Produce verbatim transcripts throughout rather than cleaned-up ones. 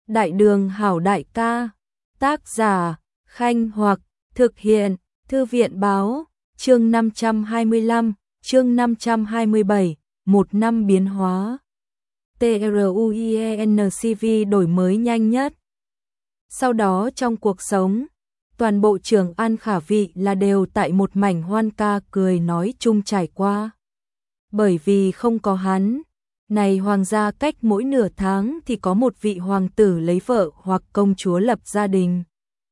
Đại đường hảo đại ca, tác giả, Khanh Hoặc, thực hiện, Thư viện báo, chương năm trăm hai mươi lăm, chương năm trăm hai mươi bảy, một năm biến hóa. TRUIENCV đổi mới nhanh nhất. Sau đó trong cuộc sống, toàn bộ Trường An Khả Vị là đều tại một mảnh hoan ca cười nói chung trải qua. Bởi vì không có hắn, này hoàng gia cách mỗi nửa tháng thì có một vị hoàng tử lấy vợ hoặc công chúa lập gia đình.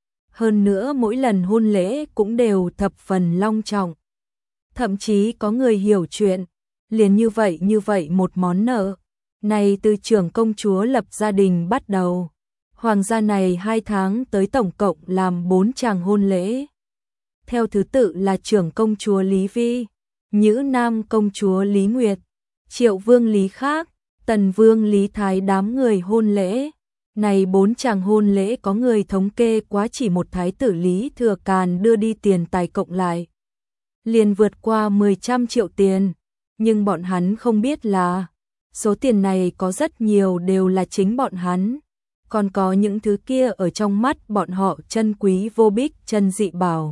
Hơn nữa mỗi lần hôn lễ cũng đều thập phần long trọng. Thậm chí có người hiểu chuyện, liền như vậy như vậy một món nợ. Này từ trưởng công chúa lập gia đình bắt đầu, hoàng gia này hai tháng tới tổng cộng làm bốn chàng hôn lễ. Theo thứ tự là trưởng công chúa Lý Vi, Nhữ Nam công chúa Lý Nguyệt, Triệu vương Lý Khác, Tần vương Lý Thái đám người hôn lễ. Này bốn chàng hôn lễ có người thống kê quá chỉ một thái tử Lý Thừa Càn đưa đi tiền tài cộng lại liền vượt qua mười trăm triệu tiền, nhưng bọn hắn không biết là số tiền này có rất nhiều đều là chính bọn hắn, còn có những thứ kia ở trong mắt bọn họ chân quý vô bích chân dị bảo.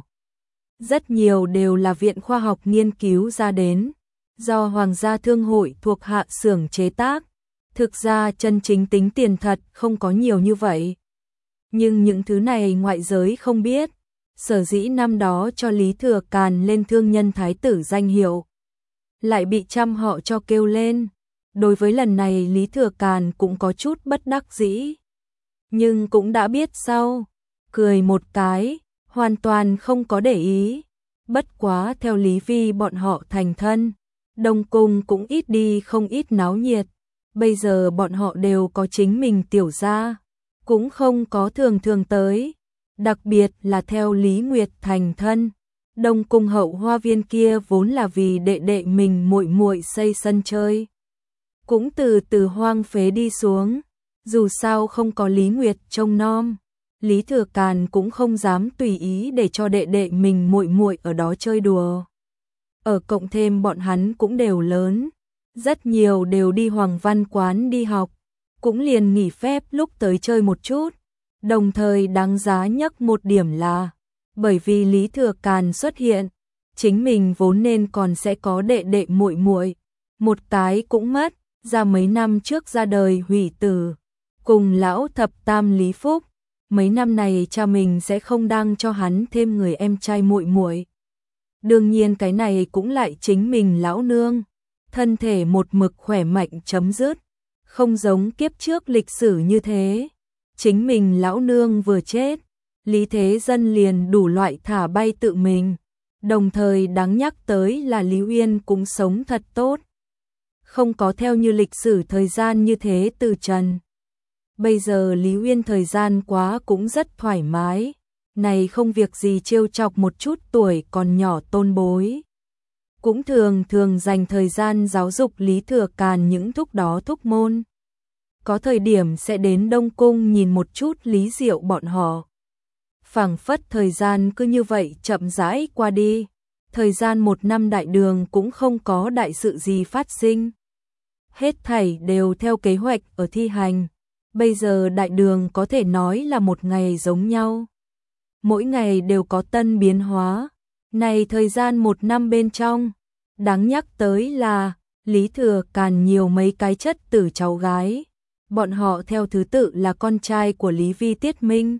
Rất nhiều đều là viện khoa học nghiên cứu ra đến, do Hoàng gia Thương hội thuộc hạ xưởng chế tác. Thực ra chân chính tính tiền thật không có nhiều như vậy. Nhưng những thứ này ngoại giới không biết, sở dĩ năm đó cho Lý Thừa Càn lên thương nhân thái tử danh hiệu, lại bị trăm họ cho kêu lên. Đối với lần này Lý Thừa Càn cũng có chút bất đắc dĩ, nhưng cũng đã biết sau, cười một cái, hoàn toàn không có để ý. Bất quá theo Lý Vi bọn họ thành thân, Đông Cung cũng ít đi không ít náo nhiệt. Bây giờ bọn họ đều có chính mình tiểu gia, cũng không có thường thường tới. Đặc biệt là theo Lý Nguyệt thành thân, Đông Cung hậu hoa viên kia vốn là vì đệ đệ mình muội muội xây sân chơi, cũng từ từ hoang phế đi xuống. Dù sao không có Lý Nguyệt trông nom, Lý Thừa Càn cũng không dám tùy ý để cho đệ đệ mình muội muội ở đó chơi đùa. Ở cộng thêm bọn hắn cũng đều lớn, rất nhiều đều đi Hoàng Văn quán đi học, cũng liền nghỉ phép lúc tới chơi một chút. Đồng thời đáng giá nhắc một điểm là, bởi vì Lý Thừa Càn xuất hiện, chính mình vốn nên còn sẽ có đệ đệ muội muội, một cái cũng mất, ra mấy năm trước ra đời hủy tử, cùng lão thập tam Lý Phúc, mấy năm này cha mình sẽ không đăng cho hắn thêm người em trai muội muội. Đương nhiên cái này cũng lại chính mình lão nương, thân thể một mực khỏe mạnh chấm dứt, không giống kiếp trước lịch sử như thế. Chính mình lão nương vừa chết, Lý Thế Dân liền đủ loại thả bay tự mình. Đồng thời đáng nhắc tới là Lý Uyên cũng sống thật tốt, không có theo như lịch sử thời gian như thế từ trần. Bây giờ Lý Uyên thời gian quá cũng rất thoải mái, này không việc gì trêu chọc một chút tuổi còn nhỏ tôn bối. Cũng thường thường dành thời gian giáo dục Lý Thừa Càn những thúc đó thúc môn. Có thời điểm sẽ đến Đông Cung nhìn một chút Lý Diệu bọn họ. Phảng phất thời gian cứ như vậy chậm rãi qua đi. Thời gian một năm đại đường cũng không có đại sự gì phát sinh. Hết thảy đều theo kế hoạch ở thi hành. Bây giờ đại đường có thể nói là một ngày giống nhau. Mỗi ngày đều có tân biến hóa. Này thời gian một năm bên trong, đáng nhắc tới là Lý Thừa Càn nhiều mấy cái chất tử cháu gái. Bọn họ theo thứ tự là con trai của Lý Vi Tiết Minh,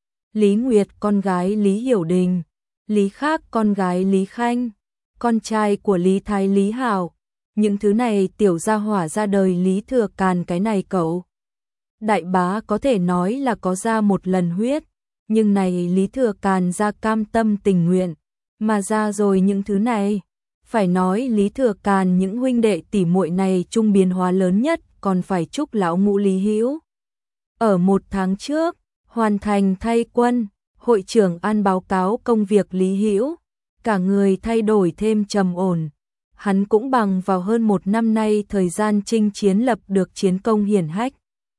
Lý Nguyệt con gái Lý Hiểu Đình, Lý Khác con gái Lý Khanh, con trai của Lý Thái Lý Hảo. Những thứ này tiểu gia hỏa ra đời Lý Thừa Càn cái này cậu đại bá có thể nói là có ra một lần huyết, nhưng này Lý Thừa Càn ra cam tâm tình nguyện, mà ra rồi những thứ này. Phải nói Lý Thừa Càn những huynh đệ tỷ muội này trung biến hóa lớn nhất còn phải chúc lão ngũ Lý Hữu. Ở một tháng trước, hoàn thành thay quân, hội trưởng An báo cáo công việc Lý Hữu, cả người thay đổi thêm trầm ổn. Hắn cũng bằng vào hơn một năm nay thời gian chinh chiến lập được chiến công hiển hách.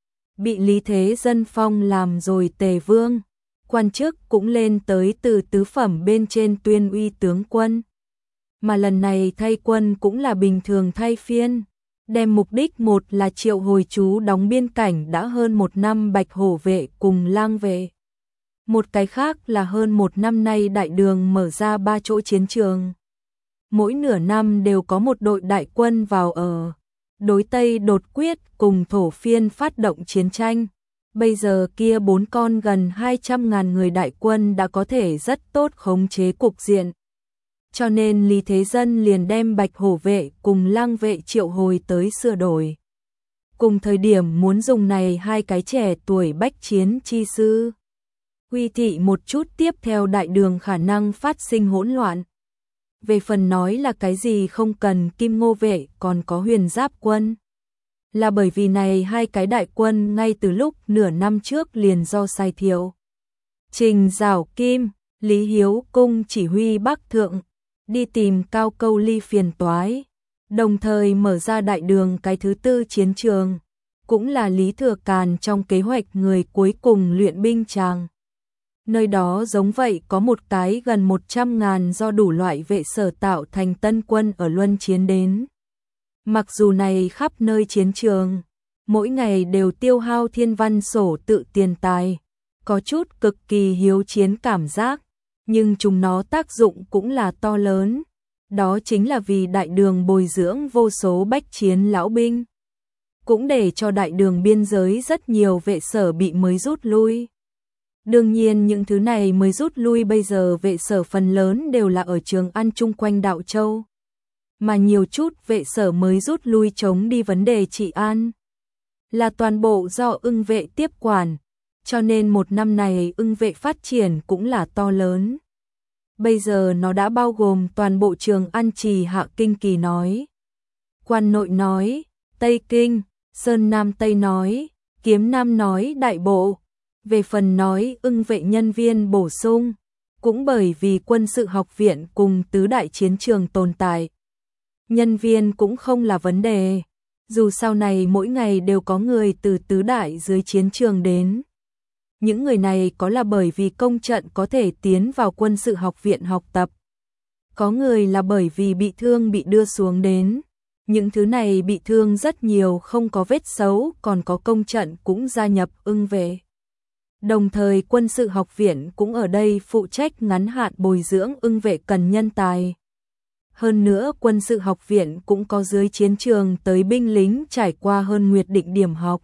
Bị Lý Thế Dân phong làm rồi tề vương, quan chức cũng lên tới từ tứ phẩm bên trên tuyên uy tướng quân. Mà lần này thay quân cũng là bình thường thay phiên. đem mục đích một là triệu hồi chú đóng biên cảnh đã hơn một năm Bạch Hổ vệ cùng lang vệ. Một cái khác là hơn một năm nay đại đường mở ra ba chỗ chiến trường. Mỗi nửa năm đều có một đội đại quân vào ở, đối Tây đột quyết cùng thổ phiên phát động chiến tranh. Bây giờ kia bốn con gần hai trăm ngàn người đại quân đã có thể rất tốt khống chế cục diện. Cho nên Lý Thế Dân liền đem Bạch Hổ vệ cùng lang vệ triệu hồi tới sửa đổi. Cùng thời điểm muốn dùng này hai cái trẻ tuổi bách chiến chi sư. Huy thị một chút tiếp theo đại đường khả năng phát sinh hỗn loạn. Về phần nói là cái gì không cần Kim Ngô vệ còn có Huyền Giáp quân. Là bởi vì này hai cái đại quân ngay từ lúc nửa năm trước liền do Sai Thiệu, Trình Giảo Kim, Lý Hiếu Cung chỉ huy Bắc Thượng, đi tìm Cao Câu Ly phiền toái, đồng thời mở ra đại đường cái thứ tư chiến trường, cũng là Lý Thừa Càn trong kế hoạch người cuối cùng luyện binh tràng. Nơi đó giống vậy có một cái gần một trăm ngàn do đủ loại vệ sở tạo thành tân quân ở luân chiến đến. Mặc dù này khắp nơi chiến trường, mỗi ngày đều tiêu hao thiên văn sổ tự tiền tài, có chút cực kỳ hiếu chiến cảm giác, nhưng chúng nó tác dụng cũng là to lớn. Đó chính là vì đại đường bồi dưỡng vô số bách chiến lão binh, cũng để cho đại đường biên giới rất nhiều vệ sở bị mới rút lui. Đương nhiên những thứ này mới rút lui bây giờ vệ sở phần lớn đều là ở Trường An chung quanh Đạo Châu. Mà nhiều chút vệ sở mới rút lui chống đi vấn đề trị an. Là toàn bộ do Ưng vệ tiếp quản, cho nên một năm này Ưng vệ phát triển cũng là to lớn. Bây giờ nó đã bao gồm toàn bộ Trường An Trì Hạ Kinh Kỳ nói, Quan Nội nói, Tây Kinh, Sơn Nam Tây nói, Kiếm Nam nói đại bộ. Về phần nói Ưng vệ nhân viên bổ sung, cũng bởi vì quân sự học viện cùng tứ đại chiến trường tồn tại. Nhân viên cũng không là vấn đề, dù sau này mỗi ngày đều có người từ tứ đại dưới chiến trường đến. Những người này có là bởi vì công trận có thể tiến vào quân sự học viện học tập. Có người là bởi vì bị thương bị đưa xuống đến. Những thứ này bị thương rất nhiều không có vết xấu, còn có công trận cũng gia nhập Ưng vệ. Đồng thời quân sự học viện cũng ở đây phụ trách ngắn hạn bồi dưỡng Ưng vệ cần nhân tài. Hơn nữa quân sự học viện cũng có dưới chiến trường tới binh lính trải qua hơn nguyệt định điểm học.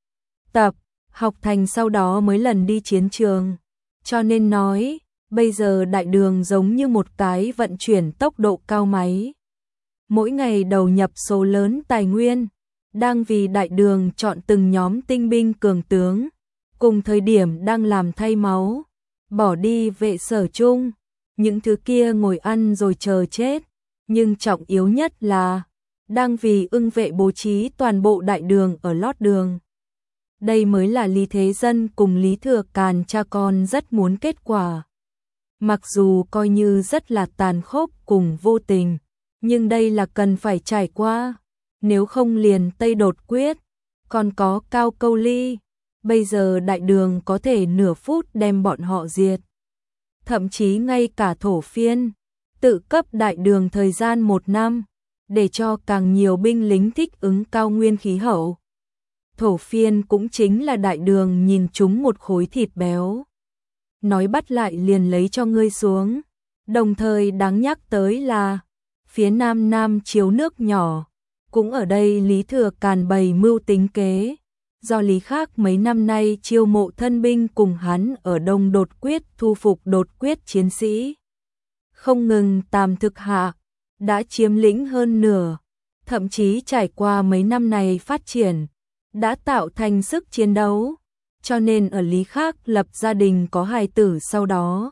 Tập, học thành sau đó mới lần đi chiến trường. Cho nên nói, bây giờ đại đường giống như một cái vận chuyển tốc độ cao máy. Mỗi ngày đầu nhập số lớn tài nguyên, đang vì đại đường chọn từng nhóm tinh binh cường tướng. Cùng thời điểm đang làm thay máu, bỏ đi vệ sở chung, những thứ kia ngồi ăn rồi chờ chết, nhưng trọng yếu nhất là đang vì Ưng vệ bố trí toàn bộ đại đường ở lót đường. Đây mới là Lý Thế Dân cùng Lý Thừa Càn cha con rất muốn kết quả. Mặc dù coi như rất là tàn khốc cùng vô tình, nhưng đây là cần phải trải qua, nếu không liền Tây đột quyết, còn có Cao Câu Ly. Bây giờ đại đường có thể nửa phút đem bọn họ diệt. Thậm chí ngay cả thổ phiên, tự cấp đại đường thời gian một năm, để cho càng nhiều binh lính thích ứng cao nguyên khí hậu. Thổ phiên cũng chính là đại đường nhìn chúng một khối thịt béo. Nói bắt lại liền lấy cho ngươi xuống. Đồng thời đáng nhắc tới là, phía nam Nam Chiếu nước nhỏ, cũng ở đây Lý Thừa Càn bày mưu tính kế. Do Lý Khác mấy năm nay chiêu mộ thân binh cùng hắn ở Đông đột quyết thu phục đột quyết chiến sĩ. Không ngừng tàm thực hạ, đã chiếm lĩnh hơn nửa, thậm chí trải qua mấy năm này phát triển, đã tạo thành sức chiến đấu, cho nên ở Lý Khác lập gia đình có hài tử sau đó.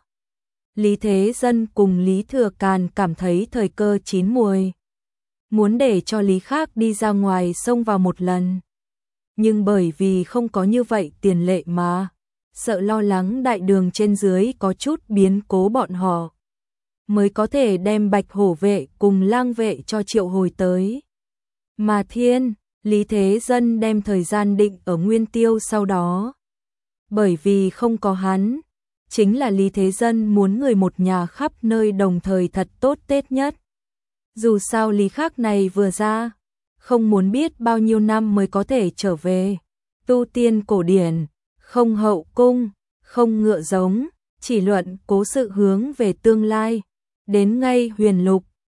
Lý Thế Dân cùng Lý Thừa Càn cảm thấy thời cơ chín muồi, muốn để cho Lý Khác đi ra ngoài xông vào một lần. Nhưng bởi vì không có như vậy tiền lệ mà, sợ lo lắng đại đường trên dưới có chút biến cố bọn họ, mới có thể đem Bạch Hổ vệ cùng lang vệ cho triệu hồi tới. Mà thiên, Lý Thế Dân đem thời gian định ở Nguyên Tiêu sau đó. Bởi vì không có hắn, chính là Lý Thế Dân muốn người một nhà khắp nơi đồng thời thật tốt Tết nhất. Dù sao Lý Khác này vừa ra, không muốn biết bao nhiêu năm mới có thể trở về. Tu tiên cổ điển, không hậu cung, không ngựa giống, chỉ luận cố sự hướng về tương lai. Đến ngay huyền lục,